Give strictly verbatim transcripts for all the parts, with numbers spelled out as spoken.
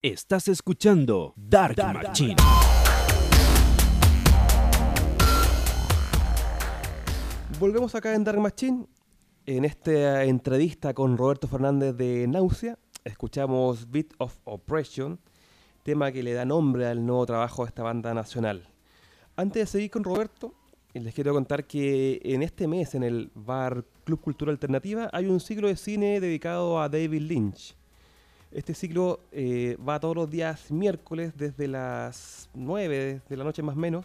Estás escuchando Dark, Dark Machine. Volvemos acá en Dark Machine. En esta entrevista con Roberto Fernández de Náusea, escuchamos Beat of Oppression, tema que le da nombre al nuevo trabajo de esta banda nacional. Antes de seguir con Roberto, les quiero contar que en este mes en el Bar Club Cultura Alternativa hay un ciclo de cine dedicado a David Lynch. Este ciclo eh, va todos los días miércoles desde las nueve de la noche más o menos.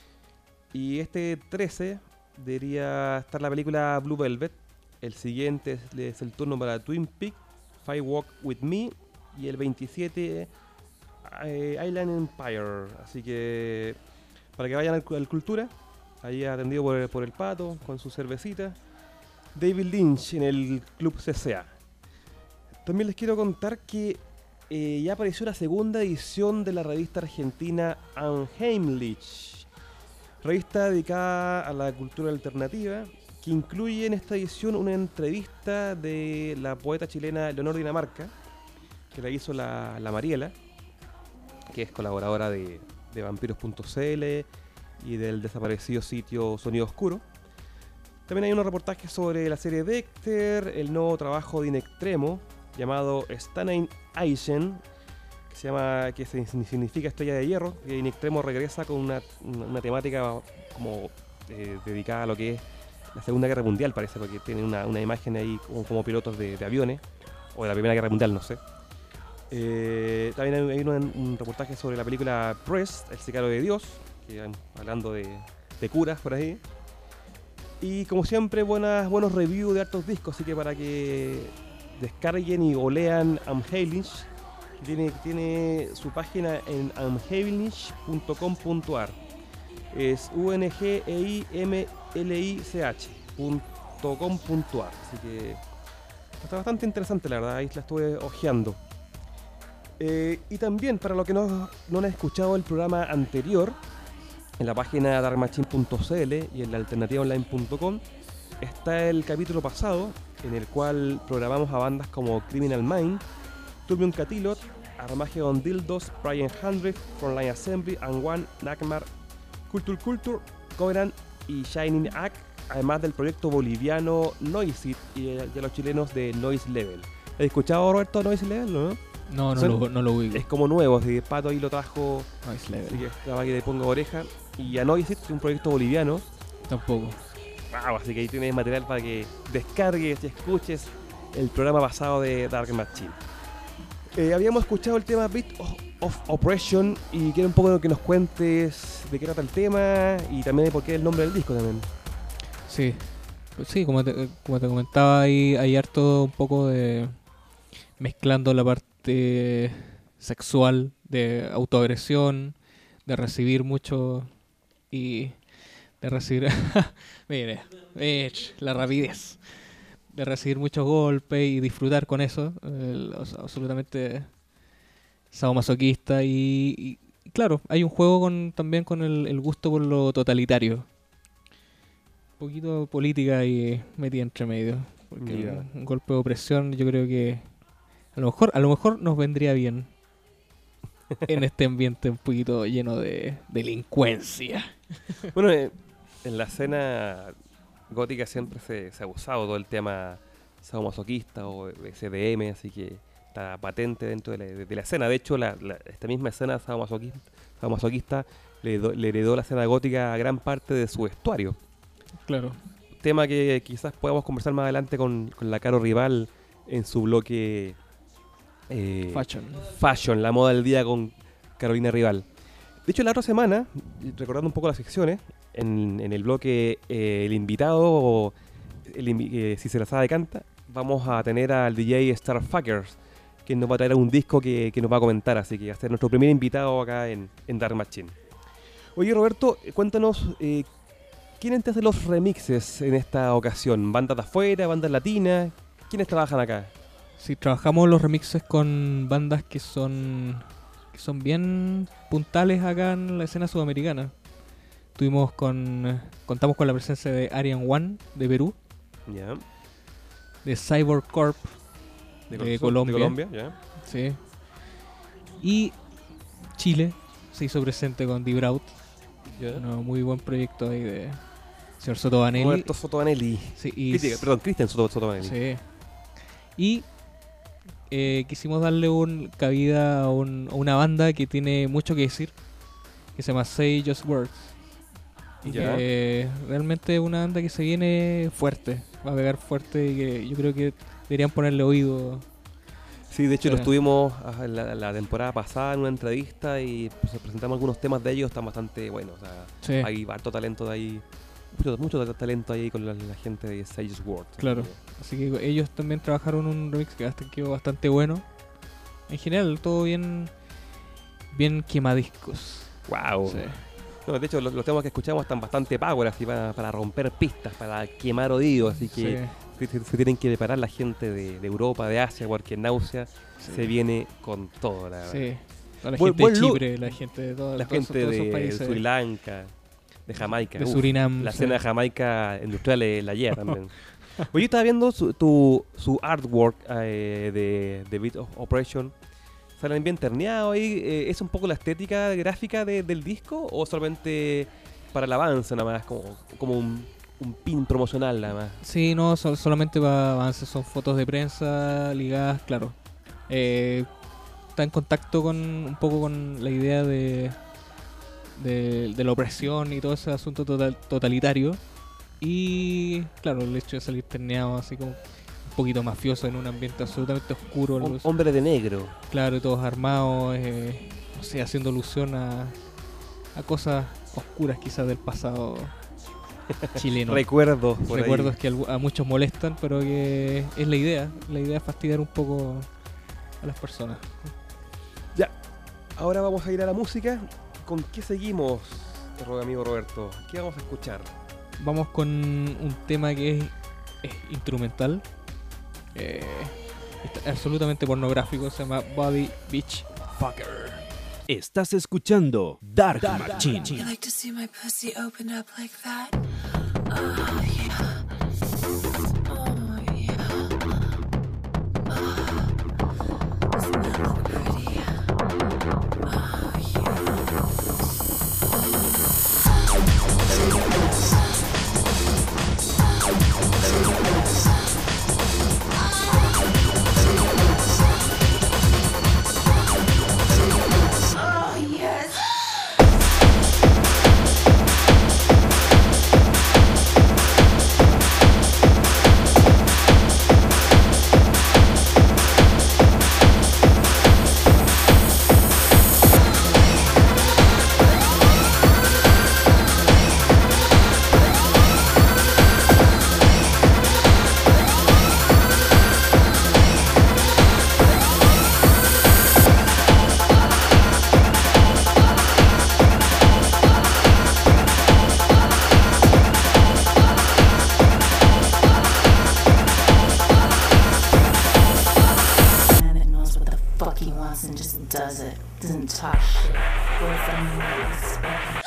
Y este trece debería estar la película Blue Velvet. El siguiente es, es el turno para Twin Peaks, Fire Walk With Me. Y el veintisiete, eh, Island Empire. Así que para que vayan al, al Cultura, ahí atendido por, por el Pato, con su cervecita. David Lynch en el Club C C A. También les quiero contar que eh, ya apareció la segunda edición de la revista argentina Unheimlich, revista dedicada a la cultura alternativa, que incluye en esta edición una entrevista de la poeta chilena Leonor Dinamarca, que la hizo la, la Mariela, que es colaboradora de, de vampiros punto c l y del desaparecido sitio Sonido Oscuro. También hay unos reportajes sobre la serie Dexter, el nuevo trabajo de In Extremo, llamado Stein Eisen, que se llama, que significa estrella de hierro, que In Extremo regresa con una, una, una temática como eh, dedicada a lo que es la Segunda Guerra Mundial, parece, porque tiene una, una imagen ahí como, como pilotos de, de aviones, o de la Primera Guerra Mundial, no sé. Eh, también hay, hay un, un reportaje sobre la película Press, El Sicario de Dios, que hablando de, de curas por ahí. Y como siempre, buenas, buenos reviews de hartos discos, así que para que descarguen y o lean Unheimlich, tiene, tiene su página en unheimlich punto com punto a r. Es u n g e i m l i c h punto com punto a r. Así que está bastante interesante, la verdad, ahí la estuve hojeando. Eh, y también, para los que no, no han escuchado el programa anterior, en la página dark machine punto c l y en la alternativa online punto com está el capítulo pasado, en el cual programamos a bandas como Criminal Mind, Turbion Catilot, Armageddon Dildos, Brian Hundred, Frontline Assembly, And One, Nakmar, Culture Culture, Covenant y Shining Act, además del proyecto boliviano Noisit y de los chilenos de Noise Level. ¿Has escuchado, Roberto, Noise Level, no? No, no, Son, lo, no lo ubico. Es como nuevo, así que Pato ahí lo trajo, Noise Level. así que estaba que le pongo oreja. Y a Noisit, un proyecto boliviano. Tampoco. Wow, así que ahí tienes material para que descargues y escuches el programa pasado de Dark Machine. Eh, habíamos escuchado el tema Beat of, of Oppression y quiero un poco que nos cuentes de qué trata el tema y también de por qué el nombre del disco también. Sí, sí, como te, como te comentaba, hay, hay harto un poco de mezclando la parte sexual de autoagresión, de recibir mucho y de recibir mire, mire, la rapidez de recibir muchos golpes y disfrutar con eso, eh, o sea, absolutamente sadomasoquista y, y claro, hay un juego con también con el, el gusto por lo totalitario, un poquito política y metida entre medio, porque Yeah. un, un golpe de opresión yo creo que a lo mejor a lo mejor nos vendría bien en este ambiente un poquito lleno de delincuencia. Bueno, eh, en la escena gótica siempre se, se ha usado todo el tema sadomasoquista o S D M, así que está patente dentro de la, de, de la escena. De hecho, la, la, esta misma escena sadomasoquista, sadomasoquista le, do, le heredó la escena gótica a gran parte de su vestuario. Claro. Tema que quizás podamos conversar más adelante con, con la Caro Rival en su bloque eh, Fashion. Fashion, la moda del día con Carolina Rival. De hecho, la otra semana, recordando un poco las secciones, en, en el bloque eh, el invitado, o el invi- eh, si se la sabe canta, vamos a tener al D J Starfuckers, que nos va a traer un disco que, que nos va a comentar, así que va a ser nuestro primer invitado acá en, en Dark Machine. Oye, Roberto, cuéntanos, eh, ¿quiénes te hacen los remixes en esta ocasión? ¿Bandas de afuera, bandas latinas? ¿Quiénes trabajan acá? Sí, trabajamos los remixes con bandas que son que son bien puntales acá en la escena sudamericana. Tuvimos con contamos con la presencia de Arian One de Perú, Ya. de Cyborg Corp de, Col- Colombia, De Colombia, ya. sí. Y Chile se hizo presente con Die Braut, Ya. un muy buen proyecto ahí de señor Soto Vanelli. Roberto Sotobanelli. Sí, y Cristian, perdón, Cristian Soto, Sotobanelli. sí. Y eh, quisimos darle un cabida a, un- a una banda que tiene mucho que decir, que se llama Say Just Words. Y Ya. que realmente es una banda que se viene fuerte, va a pegar fuerte y que yo creo que deberían ponerle oído. Sí, de hecho Sí. lo estuvimos ah, la, la temporada pasada en una entrevista y pues, presentamos algunos temas de ellos, están bastante buenos. O sea, Sí, hay harto talento de ahí, mucho, mucho talento ahí con la, la gente de Sage World. Claro. Así que ellos también trabajaron un remix que hasta quedó bastante bueno. En general, todo bien, bien quemadiscos. Wow. Sí. No, de hecho, los, los temas que escuchamos están bastante power, así para, para romper pistas, para quemar oídos, así que Sí. se, se- se tienen que preparar la gente de, de Europa, de Asia, porque Náusea Sí. se viene con todo, la verdad. Sí. Toda la Buen- gente buen de look. Chipre, la gente de todo- La todos esos- gente todos esos de países. Sri Lanka, de Jamaica. De uf, Surinam. La sí. escena de Jamaica industrial es la lleva también. Oye, yo estaba viendo su, tu, su artwork eh, de, de Beat of Operation. Salen bien terneados ahí. eh, ¿Es un poco la estética gráfica de- del disco o solamente para el avance nada más? Como, como un, un pin promocional nada más. Sí, no, sol- solamente para avances, son fotos de prensa ligadas, claro. Eh, está en contacto con un poco con la idea de, de, de la opresión y todo ese asunto total- totalitario. Y claro, el hecho de salir terneado así como un poquito mafioso en un ambiente absolutamente oscuro, Hom- luz- hombre de negro. claro, y todos armados, eh, no sé, haciendo alusión a, a cosas oscuras quizás del pasado chileno. Recuerdos por ahí. Recuerdos que algu- a muchos molestan, pero que es la idea. La idea es fastidiar un poco a las personas. Ahora vamos a ir a la música. ¿Con qué seguimos, ro- amigo Roberto? ¿Qué vamos a escuchar? Vamos con un tema que es, es instrumental. Eh, es absolutamente pornográfico. Se llama Body Beach Fucker. Estás escuchando Dark Machine. You like to see my pussy open up like that? Oh, yeah. Oh, yeah. Oh, doesn't that look pretty? Oh, yeah. Oh, yes. Man that knows what the fuck he wants and just does it. Doesn't talk shit. Boyfriend respect.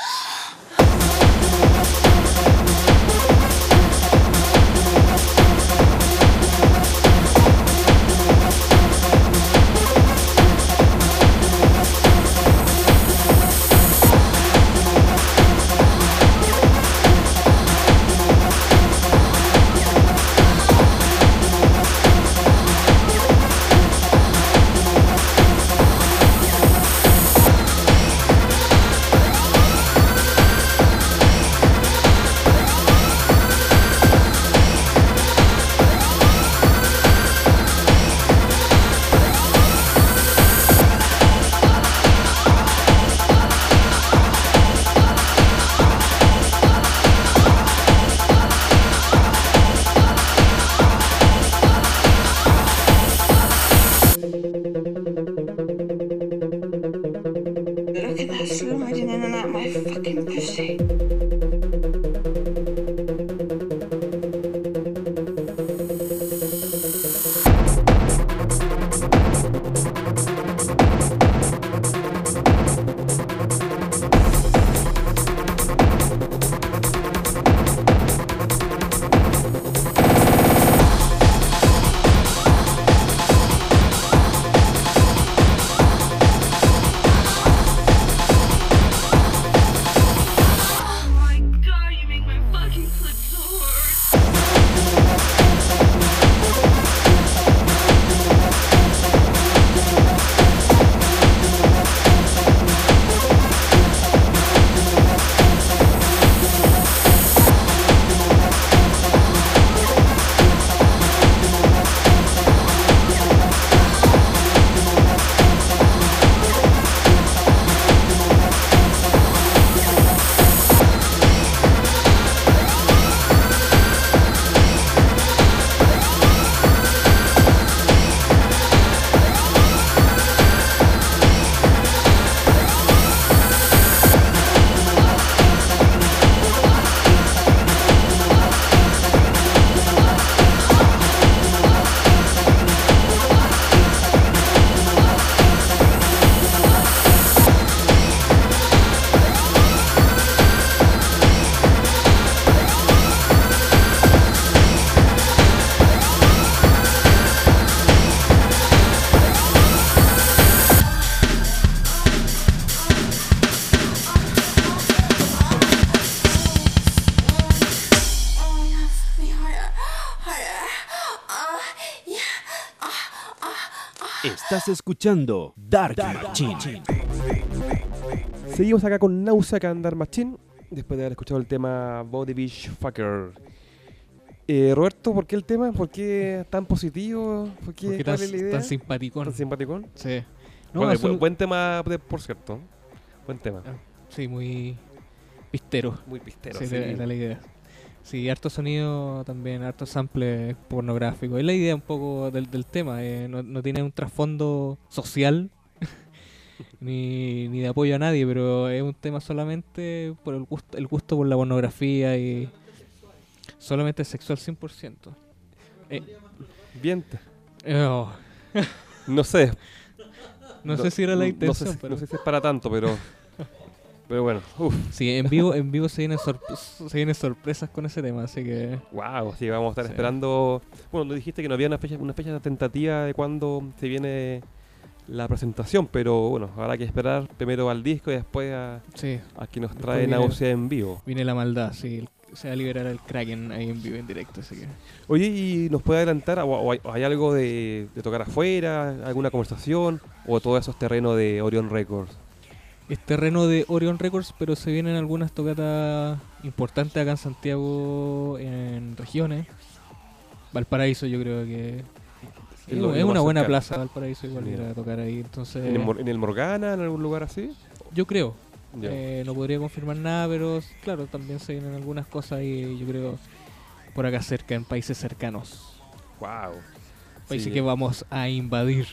Estás escuchando Dark Machine. Seguimos acá con Náusea acá en Dark Machine, después de haber escuchado el tema Body Beach Fucker. Eh, Roberto, ¿por qué el tema? ¿Por qué tan positivo? ¿Por qué, Porque ¿Cuál tan, es la idea? tan simpaticón. ¿Tan simpaticón? Sí. No, Bueno, azul- buen, buen tema, de- por cierto. Buen tema. sí, muy pistero. Muy pistero. Sí, sí. era, era la idea. Sí, harto sonido también, harto sample pornográfico. Es la idea un poco del, del tema. eh, no, no tiene un trasfondo social ni, ni de apoyo a nadie, pero es un tema solamente por el gusto, el gusto por la pornografía y solamente sexual cien por ciento. Eh, Bien. oh, No sé. no, sé si era la no intención, sé, si- pero... no sé si es para tanto, pero... Pero bueno, uff. Sí, en vivo, en vivo se vienen, sorp- se vienen sorpresas con ese tema, así que... Wow, sí, vamos a estar Sí. esperando. Bueno, nos dijiste que no había una fecha, una fecha tentativa de cuándo se viene la presentación, pero bueno, habrá que esperar primero al disco y después a, Sí, a que nos Después trae viene- Náusea en vivo. viene la maldad, sí. el- Se va a liberar el Kraken ahí en vivo, en directo, así que... Oye, ¿y nos puede adelantar? ¿O, o hay, o hay algo de, de tocar afuera? ¿Alguna conversación? ¿O todo eso es terreno de Orion Records? Es terreno de Orion Records, pero se vienen algunas tocatas importantes acá en Santiago, en regiones. Valparaíso yo creo que... Es lo- es lo una más buena cercano. plaza Valparaíso igual ir Ya. a tocar ahí, entonces... ¿En el, Mor- en el Morgana? ¿En algún lugar así? Yo creo. Ya. Eh, no podría confirmar nada, pero s- claro, también se vienen algunas cosas y yo creo por acá cerca, en países cercanos. Wow. Países Sí. que vamos a invadir.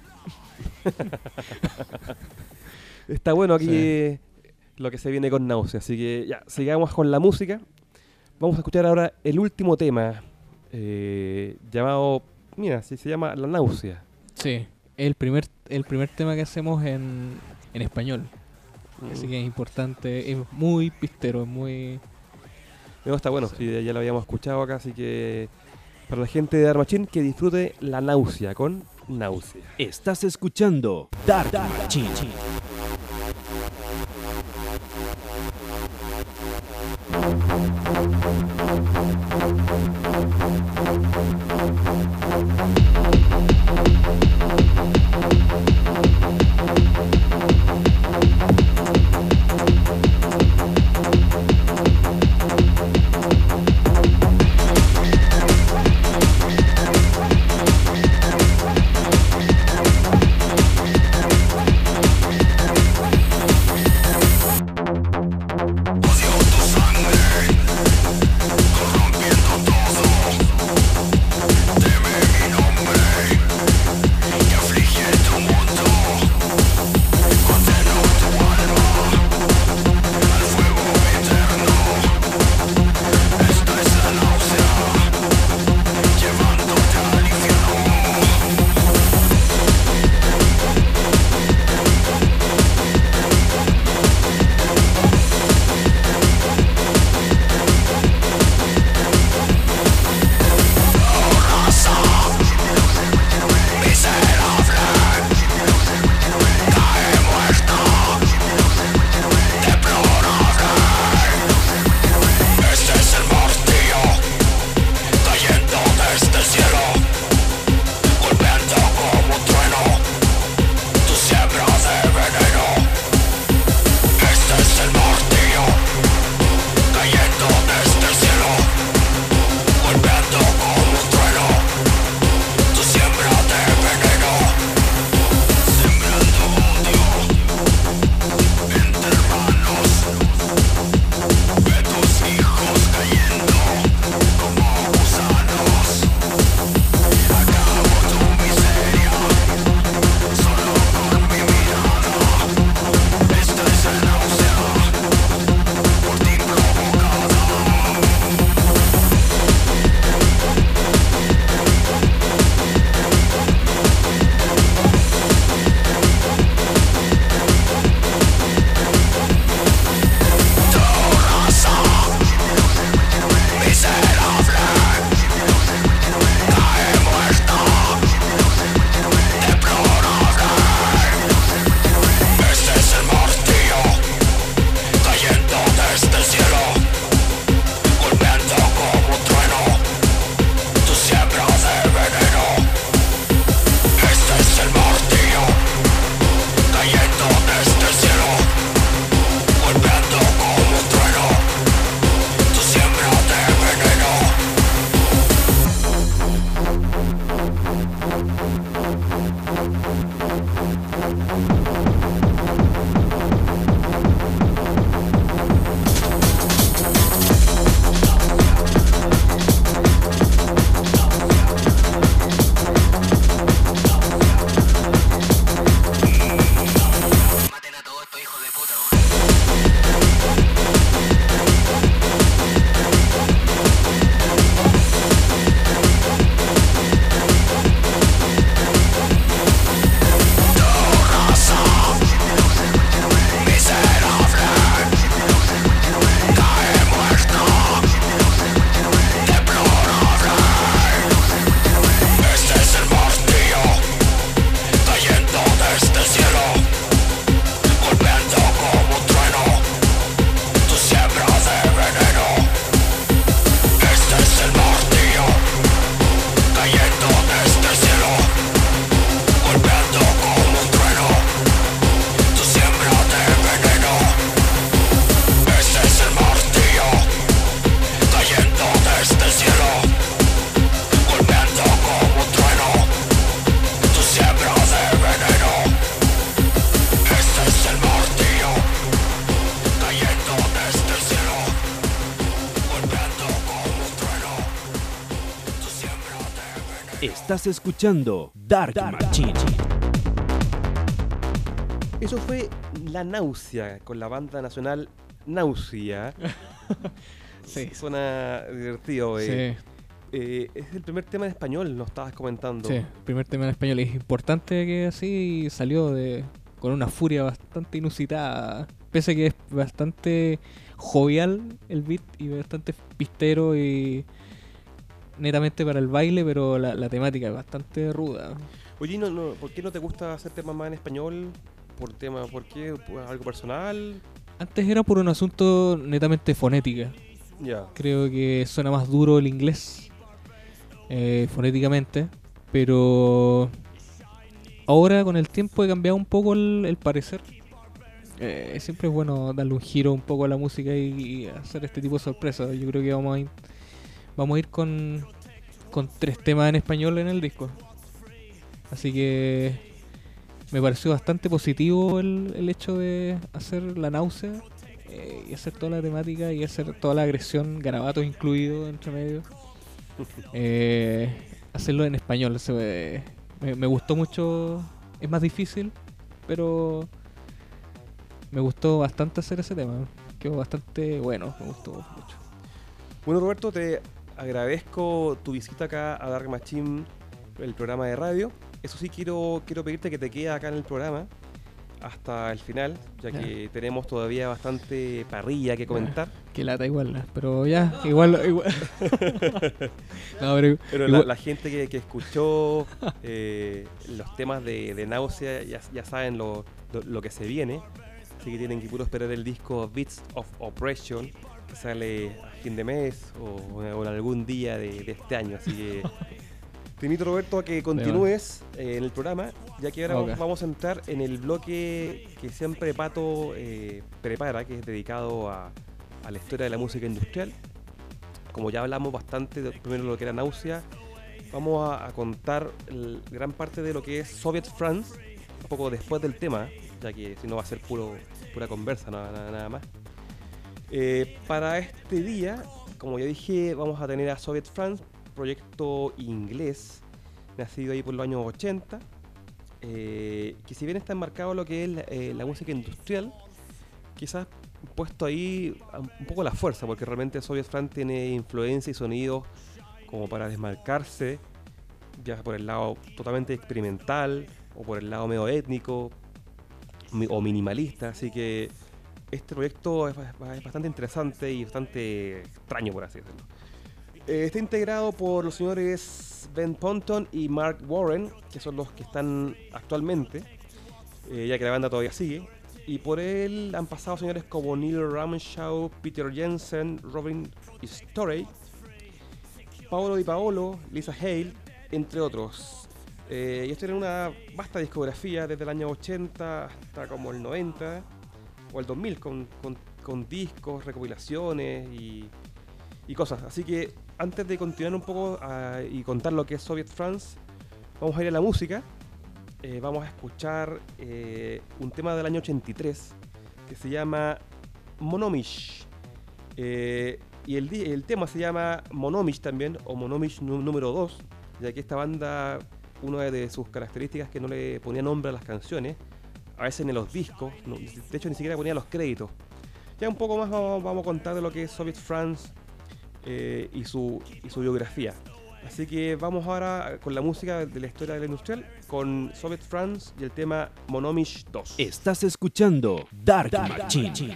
Está bueno aquí Sí. eh, lo que se viene con Náusea. Así que ya, sigamos con la música. Vamos a escuchar ahora el último tema eh, llamado, mira, sí, se llama La Náusea. Sí, el primer, el primer tema que hacemos en, en español. Así que es importante, es muy pistero, es muy... No, está bueno, Sí. sí, ya, ya lo habíamos escuchado acá, así que para la gente de Dark Machine que disfrute La Náusea con Náusea. Estás escuchando Dark Machine. Thank Estás escuchando Dark, Dark Machine. Eso fue La Náusea con la banda nacional Náusea. Sí. Suena divertido. Eh. Sí, Eh, es el primer tema en español, nos estabas comentando. sí, el primer tema en español. Es importante que así salió de con una furia bastante inusitada. Pese a que es bastante jovial el beat y bastante pistero y netamente para el baile, pero la, la temática es bastante ruda. Oye, no, no, ¿por qué no te gusta hacer temas más en español? ¿Por tema, por qué? ¿Por algo personal? Antes era por un asunto netamente fonética. Ya. Creo que suena más duro el inglés eh, fonéticamente, pero ahora con el tiempo he cambiado un poco el, el parecer. Eh, siempre es bueno darle un giro un poco a la música y, y hacer este tipo de sorpresas. Yo creo que vamos a ir, vamos a ir con, con tres temas en español en el disco. Así que me pareció bastante positivo el, el hecho de hacer La Náusea eh, y hacer toda la temática y hacer toda la agresión, garabatos incluidos entre medio. Eh, hacerlo en español se me, me, me gustó mucho. Es más difícil, pero me gustó bastante hacer ese tema. Quedó bastante bueno, me gustó mucho. Bueno, Roberto, te agradezco tu visita acá a Dark Machine, el programa de radio. Eso sí, quiero, quiero pedirte que te quedes acá en el programa hasta el final, ya que Ya. tenemos todavía bastante parrilla que comentar. Que lata igual, ¿no? Pero ya, igual. igual. No, pero Pero la, igual- la gente que, que escuchó eh, los temas de, de Náusea ya, ya saben lo, lo, lo que se viene. Así que tienen que puro esperar el disco Beats of Oppression, que sale a fin de mes o, o en algún día de, de este año. Así que te invito, Roberto, a que continúes eh, en el programa, ya que ahora Ok. vamos- vamos a entrar en el bloque que siempre Pato eh, prepara, que es dedicado a, a la historia de la música industrial. Como ya hablamos bastante de, primero de lo que era Náusea, vamos a, a contar el- gran parte de lo que es Soviet France, un poco después del tema, ya que si no va a ser puro, pura conversa, nada, nada, nada más. Eh, para este día, como ya dije, vamos a tener a Soviet France, proyecto inglés, nacido ahí por los años ochenta, eh, que si bien está enmarcado en lo que es la, eh, la música industrial, quizás puesto ahí a un poco a la fuerza, porque realmente Soviet France tiene influencia y sonidos como para desmarcarse, ya por el lado totalmente experimental o por el lado medio étnico mi- o minimalista, así que este proyecto es, ba- es bastante interesante y bastante extraño, por así decirlo. Eh, está integrado por los señores Ben Ponton y Mark Warren, que son los que están actualmente, eh, ya que la banda todavía sigue. Y por él han pasado señores como Neil Ramshaw, Peter Jensen, Robin Storey, Paolo Di Paolo, Lisa Hale, entre otros. Eh, ellos tienen una vasta discografía desde el año ochenta hasta como el noventa o el dos mil, con, con, con discos, recopilaciones y, y cosas. Así que antes de continuar un poco ah, y contar lo que es Soviet France, vamos a ir a la música. Eh, vamos a escuchar eh, un tema del año ochenta y tres que se llama Monomish. Eh, y el, di- el tema se llama Monomish también, o Monomish nú- número dos, ya que esta banda, una de sus características es que no le ponía nombre a las canciones, a veces ni los discos, no, de hecho ni siquiera ponía los créditos. Ya un poco más vamos, vamos a contar de lo que es Soviet France eh, y, su, y su biografía. Así que vamos ahora con la música de la historia de la industrial, con Soviet France y el tema Monomish dos. Estás escuchando Dark, Dark Machine. Machine.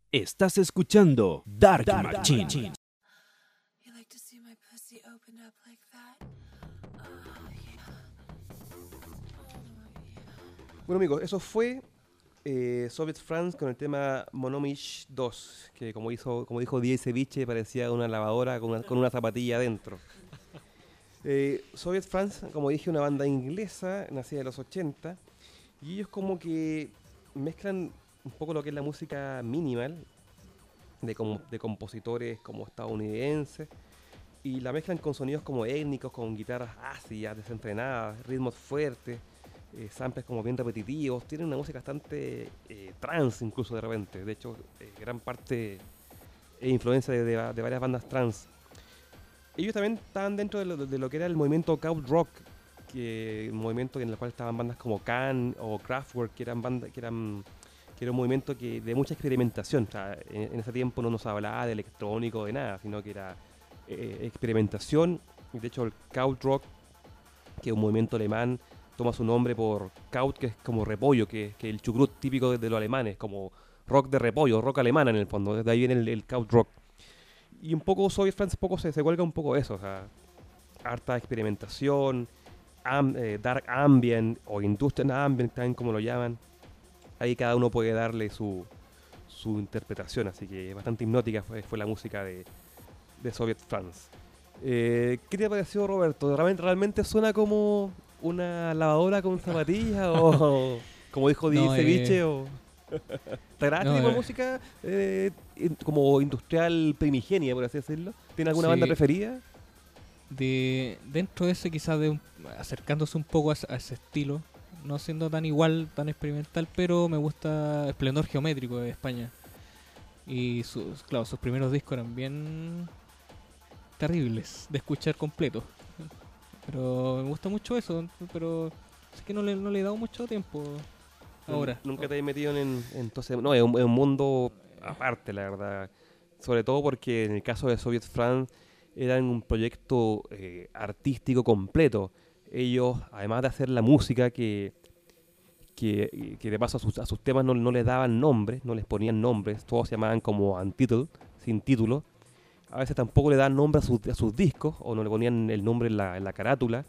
Estás escuchando Dark, Dark Machine. Machine. You like to see my pussy opened up like that? Oh, yeah. Oh, yeah. Bueno amigos, eso fue eh, Soviet France con el tema Monomish dos, que como, hizo, como dijo D J Ceviche parecía una lavadora con una, con una zapatilla adentro. Eh, Soviet France, como dije, una banda inglesa, nacida en los ochenta, y ellos como que mezclan un poco lo que es la música minimal de, com- de compositores como estadounidenses, y la mezclan con sonidos como étnicos, con guitarras ácidas, desenfrenadas, ritmos fuertes, eh, samples como bien repetitivos. Tienen una música bastante eh, trance incluso de repente. De hecho, eh, gran parte es influencia de, de, de varias bandas trance. Ellos también estaban dentro de lo, de lo que era el movimiento krautrock, que un movimiento en el cual estaban bandas como Can o Kraftwerk, que eran bandas que eran que era un movimiento que de mucha experimentación. O sea, en, en ese tiempo no nos hablaba de electrónico, de nada, sino que era eh, experimentación. De hecho, el krautrock, que es un movimiento alemán, toma su nombre por Kraut, que es como repollo, que, que es el chucrut típico de, de los alemanes, como rock de repollo, rock alemana en el fondo. Desde ahí viene el, el krautrock. Y un poco Soviet France poco se, se cuelga un poco eso, o sea, harta experimentación, am, eh, dark ambient o industrial ambient, también como lo llaman. Ahí cada uno puede darle su, su interpretación, así que bastante hipnótica fue, fue la música de, de Soviet France. Eh, ¿Qué te pareció, Roberto? ¿Realmente, realmente suena como una lavadora con zapatillas o como dijo No, D J Ceviche eh, o... ¿Te agrada no, este tipo de eh. música eh, in- como industrial primigenia, por así decirlo? ¿Tiene alguna Sí. banda preferida? De, dentro de ese quizás de un- acercándose un poco a, ese- a ese estilo, no siendo tan igual, tan experimental, pero me gusta Esplendor Geométrico de España. Y sus, claro, sus primeros discos eran bien terribles de escuchar completo. Pero me gusta mucho eso, pero es que no le, no le he dado mucho tiempo ahora. Nunca te he metido en, en entonces, no, es un, es un mundo aparte, la verdad. Sobre todo porque en el caso de Soviet France eran un proyecto eh, artístico completo. Ellos, además de hacer la música, que, que, que de paso a sus, a sus temas no, no les daban nombres, no les ponían nombres, todos se llamaban como untitled, sin título. A veces tampoco le daban nombre a sus, a sus discos, o no le ponían el nombre en la, en la carátula.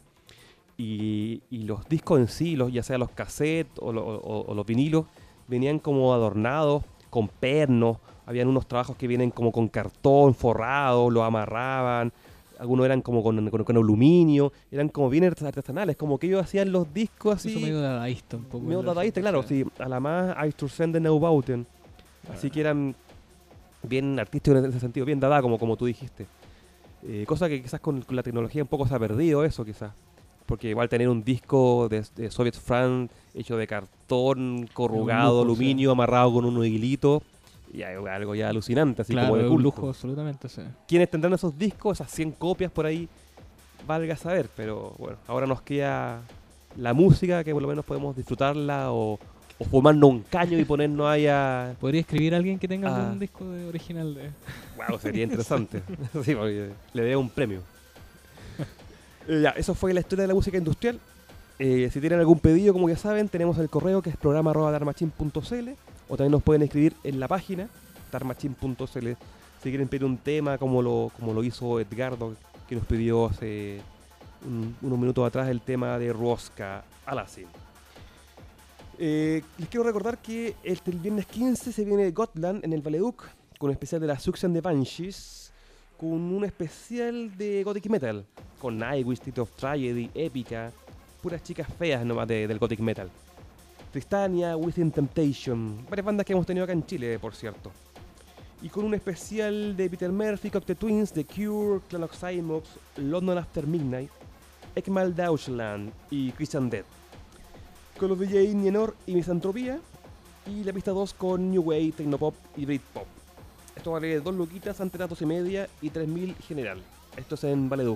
Y, y los discos en sí, los, ya sea los cassettes o, lo- o- o los vinilos, venían como adornados con pernos. Habían unos trabajos que vienen como con cartón forrado, lo amarraban. Algunos eran como con, con- con aluminio, eran como bien artes- artesanales, como que ellos hacían los discos así. Eso medio dadaísta un poco. Medio en la dadaísta, claro, sí, a la más Eistursende Neubauten. Así que eran bien artísticos en ese sentido, bien dada, como, como tú dijiste. Eh, cosa que quizás con, con la tecnología un poco se ha perdido eso, quizás. Porque igual tener un disco de, de Soviet France hecho de cartón, corrugado, lujo, aluminio, sí. amarrado con un hilito, ya es algo ya alucinante, así Claro, como de es un culto. lujo, absolutamente, sí. ¿Quiénes tendrán esos discos, esas cien copias por ahí? Valga saber, pero bueno, ahora nos queda la música, que por lo menos podemos disfrutarla o, o fumarnos un caño y ponernos ahí a... ¿Podría escribir a alguien que tenga Ah. algún disco de original de...? Wow, sería interesante. Sí, porque le debo un premio. Eh, ya, eso fue la historia de la música industrial. Eh, si tienen algún pedido, como ya saben, tenemos el correo que es programa arroba darmachin punto c l, o también nos pueden escribir en la página darmachin punto c l si quieren pedir un tema como lo, como lo hizo Edgardo, que nos pidió hace un- unos minutos atrás el tema de Rosca Alasin. Eh, les quiero recordar que este, el viernes quince se viene Gotland en el Valeduc, con un especial de la Suction de Banshees, con un especial de Gothic Metal, con Nightwish, State of Tragedy, Épica, puras chicas feas nomás de- del Gothic Metal. Tristania, Within Temptation, varias bandas que hemos tenido acá en Chile, por cierto. Y con un especial de Peter Murphy, Cocteau Twins, The Cure, Clan of Cymox, London After Midnight, Ekmal Deutschland y Christian Dead. Con los D J Nienor y Misantropía, y la pista dos con New Wave, Tecnopop y Britpop. Esto vale dos luquitas ante las dos y media y tres mil general. Esto es en Valeduc.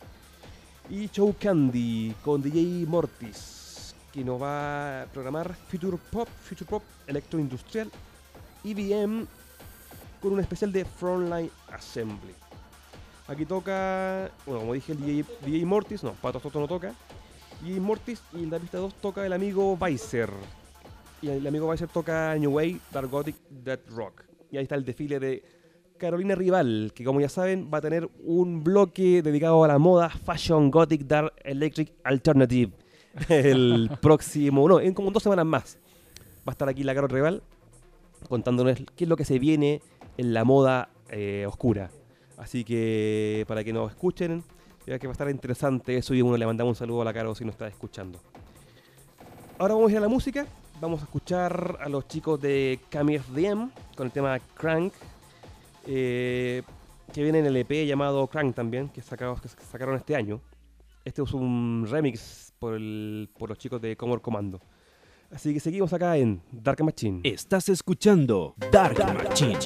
Y Show Candy con D J Mortis, que nos va a programar Future Pop, Future Pop, Electroindustrial, E B M, con un especial de Frontline Assembly. Aquí toca, bueno, como dije, el D J, D J Mortis, no, Pato Soto no toca. D J Mortis, y en la pista dos toca el amigo Weiser. Y el amigo Weiser toca New Wave, Dark Gothic, Dead Rock. Y ahí está el desfile de Carolina Rival, que como ya saben va a tener un bloque dedicado a la moda Fashion Gothic Dark Electric Alternative el próximo, no, en como dos semanas más. Va a estar aquí la Carol Rival contándonos qué es lo que se viene en la moda eh, oscura. Así que para que nos escuchen, ya que va a estar interesante eso y uno le mandamos un saludo a la Caro si nos está escuchando. Ahora vamos a ir a la música. Vamos a escuchar a los chicos de Camille D M con el tema Crank, eh, que viene en el E P llamado Crank también, que, sacados, que sacaron este año. Este es un remix por, el, por los chicos de Comor Commando. Así que seguimos acá en Dark Machine. Estás escuchando Dark Machine.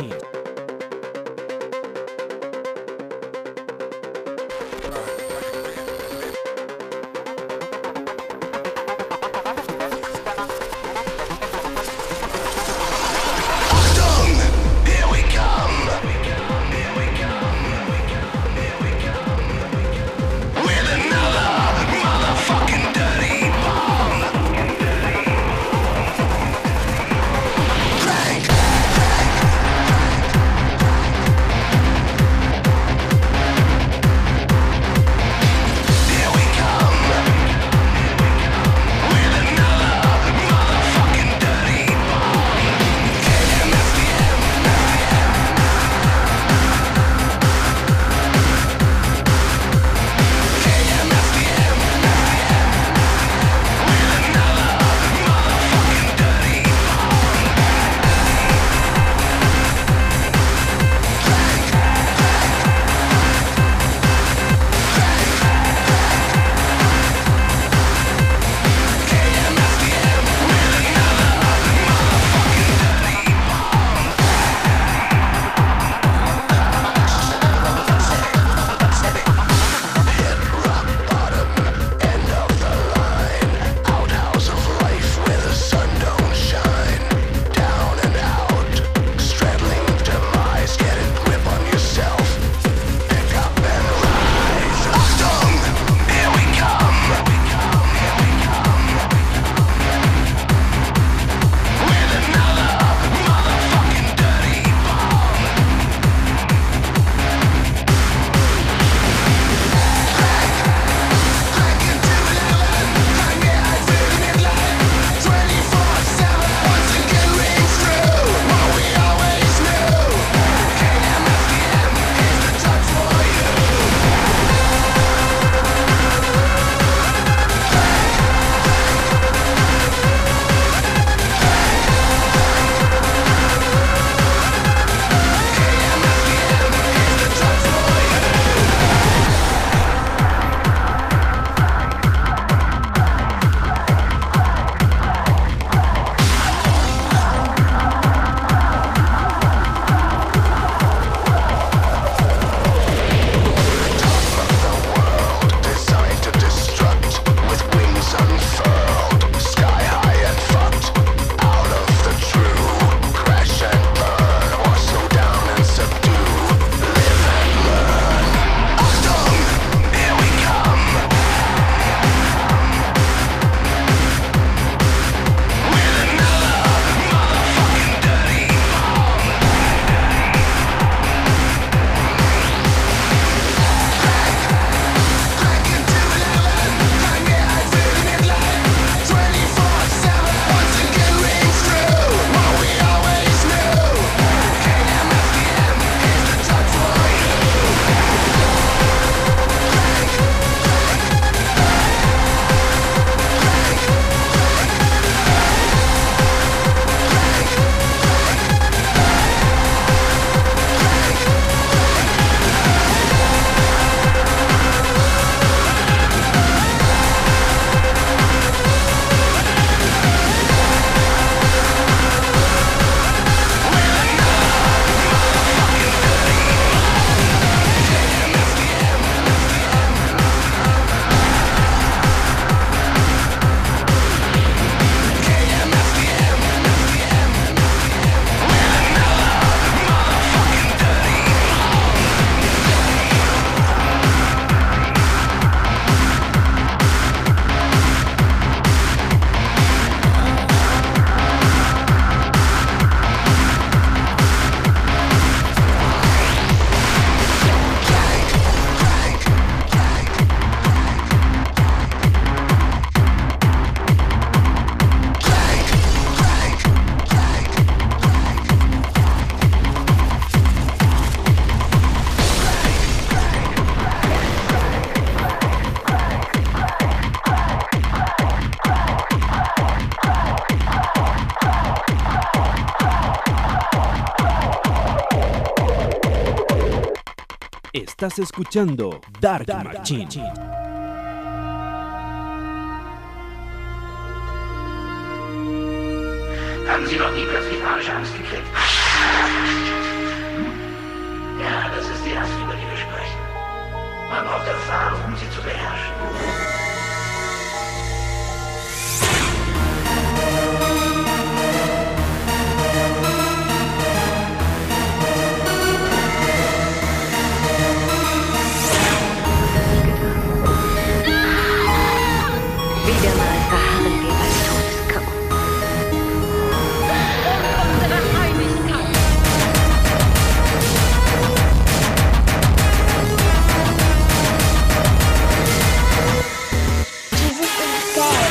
Crank! Estás escuchando Dark Machine. Haben Sie noch nie plötzlich panische Angst gekriegt? Ja, das ist die Angst, über die wir sprechen. Man braucht Erfahrung, um sie zu beherrschen. Wieder mal verharren wir beim Todeskampf. Unsere Einigkeit. Jesus is dead.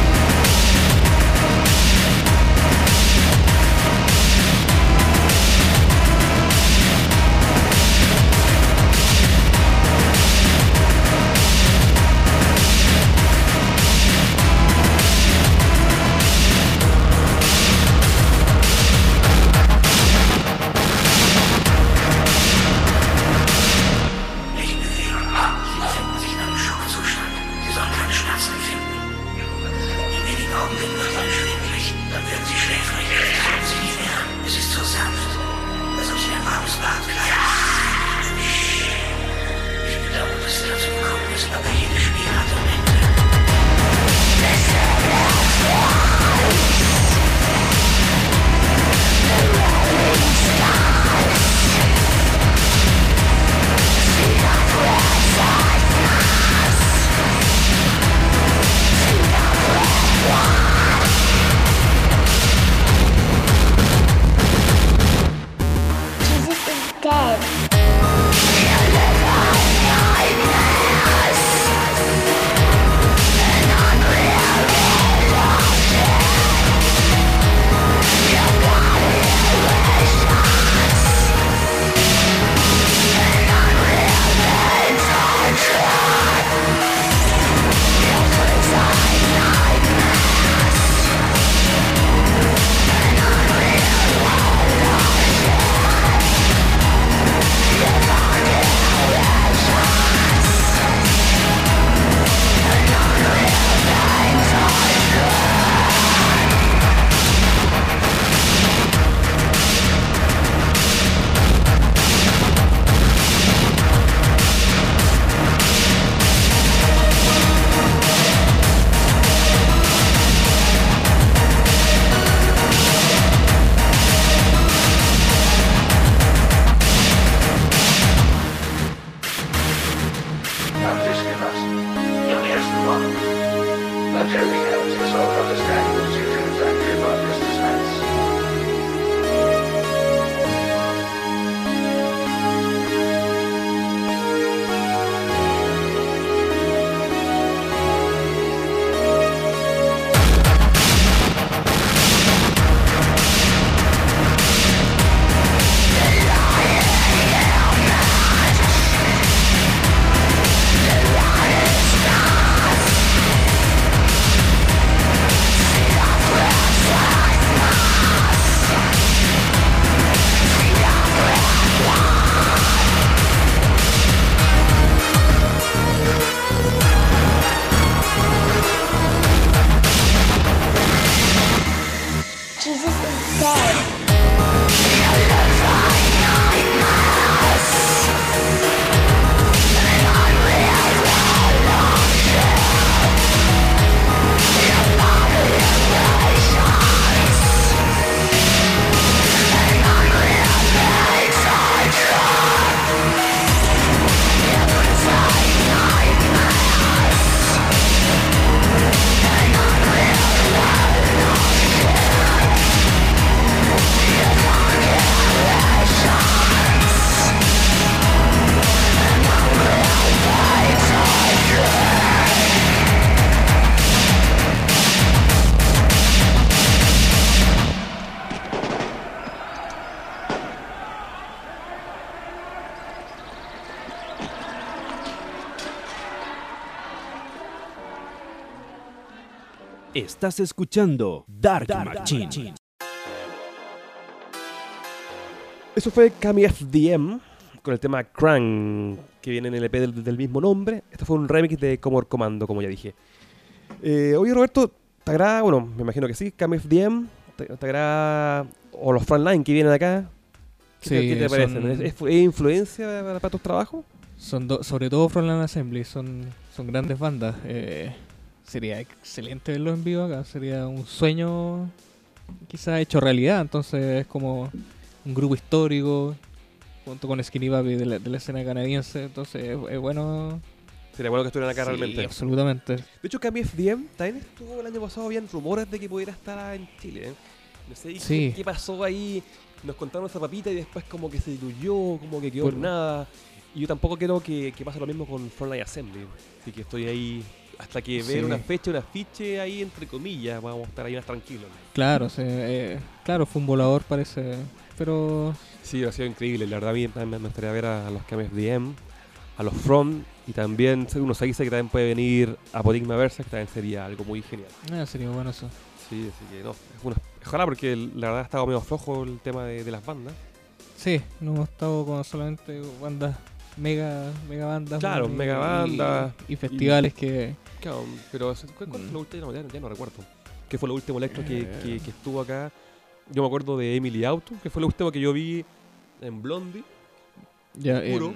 Estás escuchando Dark Machine. Eso fue Kami F D M con el tema Crank, que viene en el E P del, del mismo nombre. Esto fue un remix de Commodore Commando, como ya dije. Eh, oye, Roberto, ¿te agrada? Bueno, me imagino que sí, K M F D M. ¿Te, te agrada? O los Frontline que vienen acá. ¿Qué, Sí, te, ¿qué te son- parecen? ¿Es, es, es influencia para, para tus trabajos? Son do- sobre todo Frontline Assembly, son, son grandes bandas. Eh, sería excelente verlos en vivo acá, sería un sueño quizás hecho realidad. Entonces es como un grupo histórico junto con Skinny Papi de la, de la escena canadiense. Entonces es, es bueno. Sería bueno que estuvieran acá Sí, realmente. absolutamente. De hecho, K M F D M también estuvo el año pasado, habían rumores de que pudiera estar en Chile. ¿eh? No sé ¿y Sí. qué, qué pasó ahí. Nos contaron esa papita y después como que se diluyó, como que quedó Por- en nada. Y yo tampoco quiero que, que pase lo mismo con Frontline Assembly. Así que estoy ahí hasta que Sí. ver una fecha, un afiche ahí entre comillas. Vamos a estar ahí más tranquilos. Claro, sí, eh, claro, fue un volador parece, pero Sí, ha sido increíble. La verdad, a mí también me gustaría ver a, a los K M F D M, a los Front. Y también uno se dice que también puede venir a Podigma Versa, que también sería algo muy genial. eh, sería bueno eso. Sí, así que no, es una, ojalá porque la verdad ha estado medio flojo el tema de, de las bandas. Sí, no hemos estado con solamente bandas, mega, mega bandas. Claro, y- mega bandas, Y, y festivales que... Claro, pero ¿cuál fue Mm. lo último? Ya, ya no recuerdo. ¿Qué fue lo último electro que, Eh. que, que estuvo acá? Yo me acuerdo de Emily Auto, que fue lo último que yo vi en Blondie, Ya, Puro.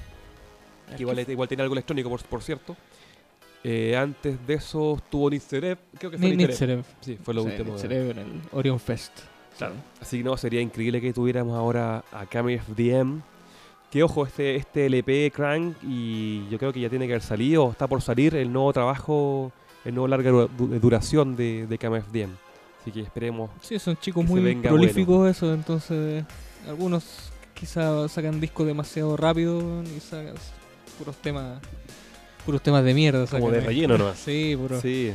em, que igual, igual tenía algo electrónico, por, por cierto. Eh, antes de eso estuvo Nitzerev, creo que fue Ni- Nitzerev. Nitzerev. Sí, fue lo Sí, último. Nitzerev en el Orion Fest. Claro. Sí. Así que no, sería increíble que tuviéramos ahora a K M F D M. Que ojo, este, este L P Crank, y yo creo que ya tiene que haber salido, o está por salir el nuevo trabajo, el nuevo larga du- du- duración de, de K M F D M. Así que esperemos. Sí, son chicos Que se muy venga prolíficos eso, entonces algunos quizás sacan discos demasiado rápido y sacan puros temas puros temas de mierda. Como sacan, de eh. relleno nomás. Sí, puro, Sí.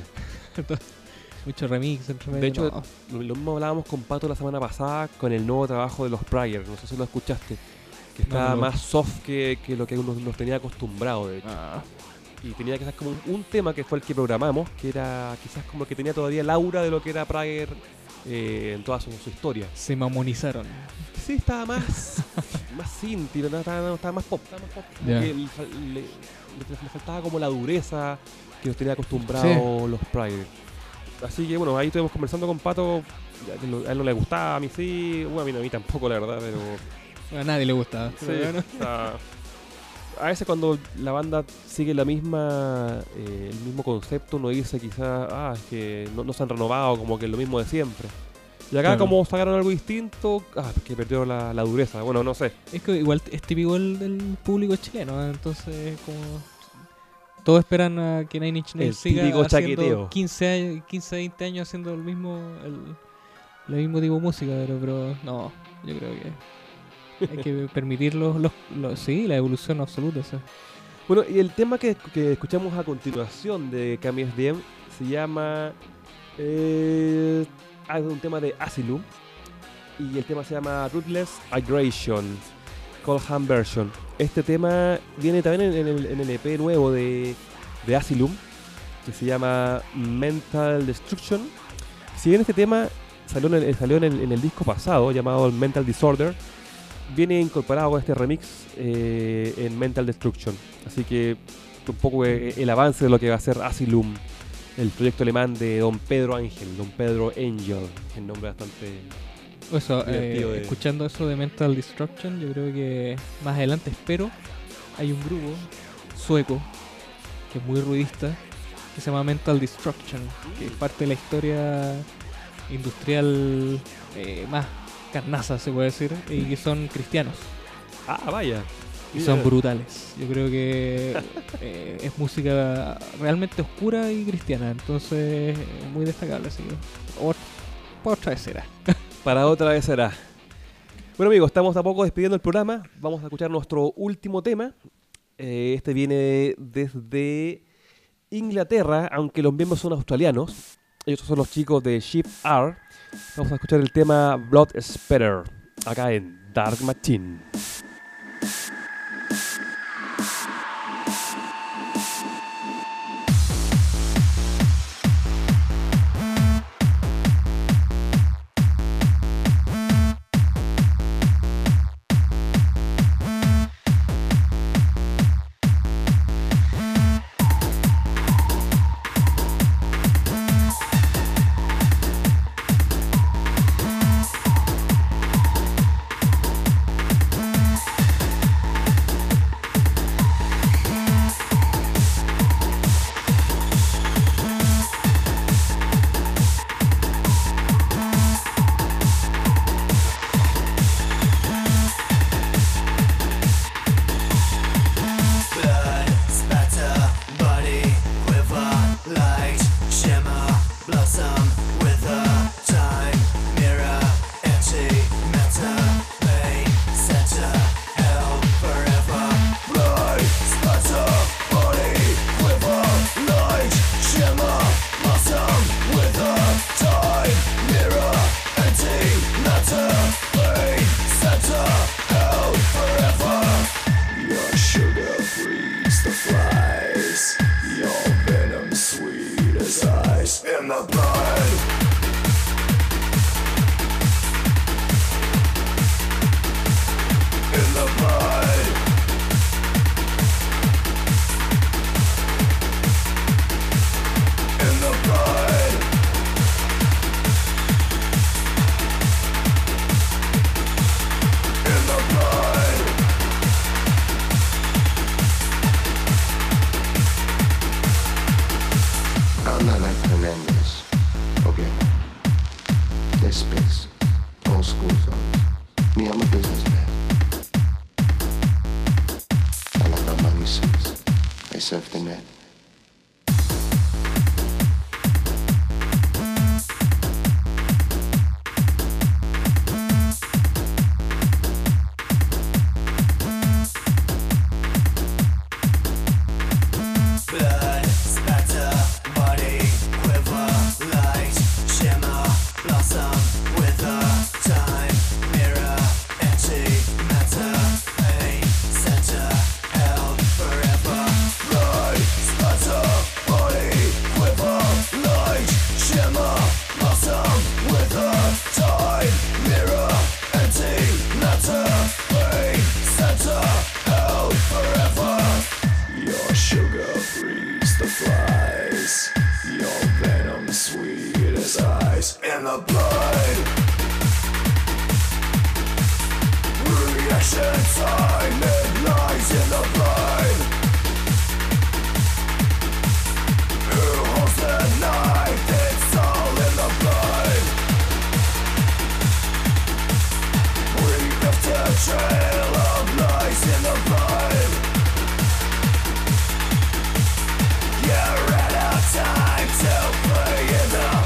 mucho remix entre medio. De hecho, no. lo, lo mismo hablábamos con Pato la semana pasada con el nuevo trabajo de los Pryor. No sé si lo escuchaste. Que No, estaba no. más soft que, que lo que uno nos tenía acostumbrado, de hecho. Ah, Y tenía quizás como un, un tema que fue el que programamos, que era quizás como que tenía todavía el aura de lo que era Pryor eh, en toda su, su historia. se mamonizaron. Sí, estaba más más synth, no estaba, no, estaba más pop. Estaba más pop. Como Ya. que le, fal- le- le- le faltaba como la dureza que nos tenía acostumbrados los Pryor. Así que bueno, ahí estuvimos conversando con Pato. A él, no- a él no le gustaba, a mí sí. Bueno, a mí, no, a mí tampoco, la verdad, pero... A nadie le gusta. Sí, pero bueno. o sea, a veces cuando la banda sigue la misma eh, el mismo concepto, uno dice quizás, ah, es que no, no se han renovado, como que es lo mismo de siempre. Y acá Claro. como sacaron algo distinto, ah, que perdió la, la dureza. Bueno, no sé. Es que igual es típico el, del público chileno, ¿eh? Entonces como todos esperan a que Nine Inch Nails El siga típico haciendo chaqueteo. quince, años, quince, veinte años haciendo el mismo el, el mismo tipo de música, pero, pero no, yo creo que hay que permitir los, los, los- sí, la evolución absoluta. O sea. Bueno, y el tema que, que escuchamos a continuación de K M F D M se llama... Eh, ah, es un tema de Asylum. Y el tema se llama Ruthless Aggression, Cold Hand Version. Este tema viene también en, en el, en el E P nuevo de, de Asylum, que se llama Mental Destruction. Si bien este tema salió en el, salió en el, en el disco pasado, llamado Mental Disorder, viene incorporado con este remix eh, en Mental Destruction. Así que un poco eh, el avance de lo que va a ser Asylum, el proyecto alemán de Don Pedro Ángel, Don Pedro Angel, el nombre bastante... Eso, Divertido eh, de- escuchando eso de Mental Destruction, yo creo que más adelante espero hay un grupo sueco que es muy ruidista que se llama Mental Destruction, que es parte de la historia industrial eh, más carnaza, se puede decir, y que son cristianos Ah, vaya. y son brutales. Yo creo que eh, es música realmente oscura y cristiana, entonces eh, muy destacable, así que ot- otra vez será. Para otra vez será. Bueno amigos, estamos a poco despidiendo el programa. Vamos a escuchar nuestro último tema. Eh, este viene desde Inglaterra, aunque los miembros son australianos. Ellos son los chicos de Shift R. Vamos a escuchar el tema Blood Spatter, acá en Dark Machine. Blood I'm not like Fernandez, okay? There's space, old school songs. Me, I'm a businessman. I like our money suits. I surf the net. Blood, spatter, body, quiver, light, shimmer, blossom, wither, time, mirror, empty, matter, pain, center, hell, forever. Blood, spatter, body, quiver, light, shimmer, blossom, wither, time, mirror, empty, matter, pain, center, hell, forever. Your sugar breeds the flies. Your venom sweet as ice in the blood. Reaction time, it lies in the blood. Who holds the knife? It's all in the blood. We left a trail of lies in the blood. You ran out of time to play it up.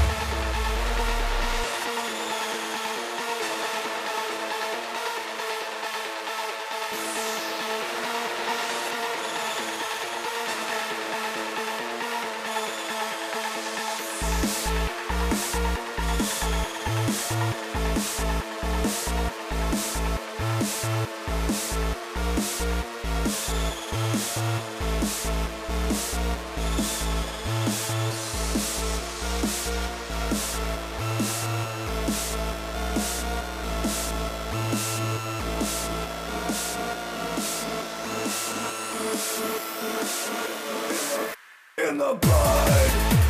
In the blood.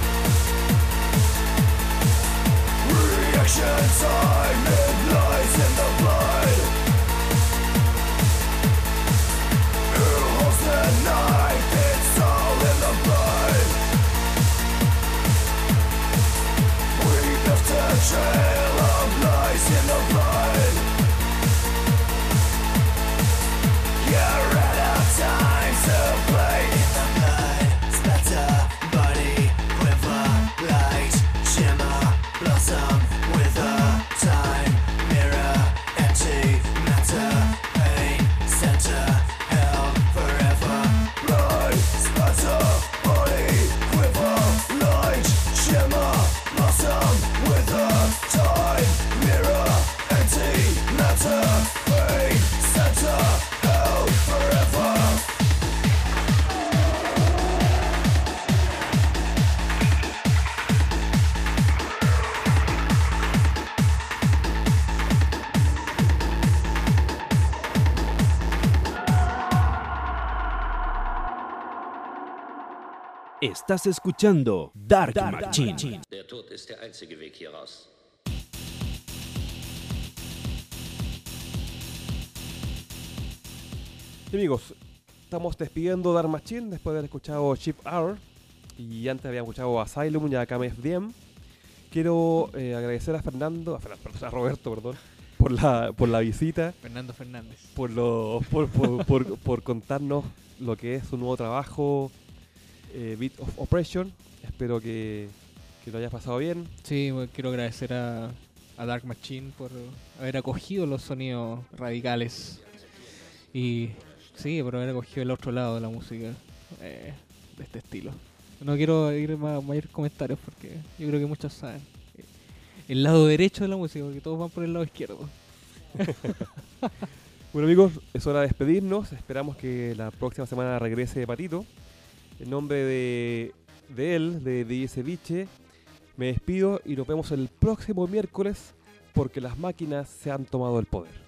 Reaction time, it lies in the blood. Who holds the knife? It's all in the blood. We left a trail of lies in the blood. You ran out of time to play in the blood. Spatter, body, quiver, light, shimmer, blossom, wither, time, mirror, empty, matter, pain, center, hell, forever. Blood, spatter, body, quiver, light, shimmer, blossom, wither, time, mirror, empty, matter, pain, center, hell, forever. Estás escuchando Dark, Machine. Der Tod ist der einzige Weg hier raus. Y amigos, estamos despidiendo Dark Machine después de haber escuchado Chip Hour y antes habíamos escuchado Asylum y a K M F D M. Quiero eh, agradecer a Fernando, a, Fernando, a Roberto, perdón, por la, por la visita, Fernando Fernández. por, lo, por, por, por, por contarnos lo que es su nuevo trabajo, eh, Beat of Oppression. Espero que, que lo hayas pasado bien. Sí, bueno, quiero agradecer a, a Dark Machine por haber acogido los sonidos radicales y sí, por haber acogido el otro lado de la música eh, de este estilo. No quiero ir a mayores comentarios porque yo creo que muchos saben el lado derecho de la música, porque todos van por el lado izquierdo. Bueno amigos, es hora de despedirnos. Esperamos que la próxima semana regrese Patito. En nombre de, de él, de D J Ceviche, Me despido y nos vemos el próximo miércoles porque las máquinas se han tomado el poder.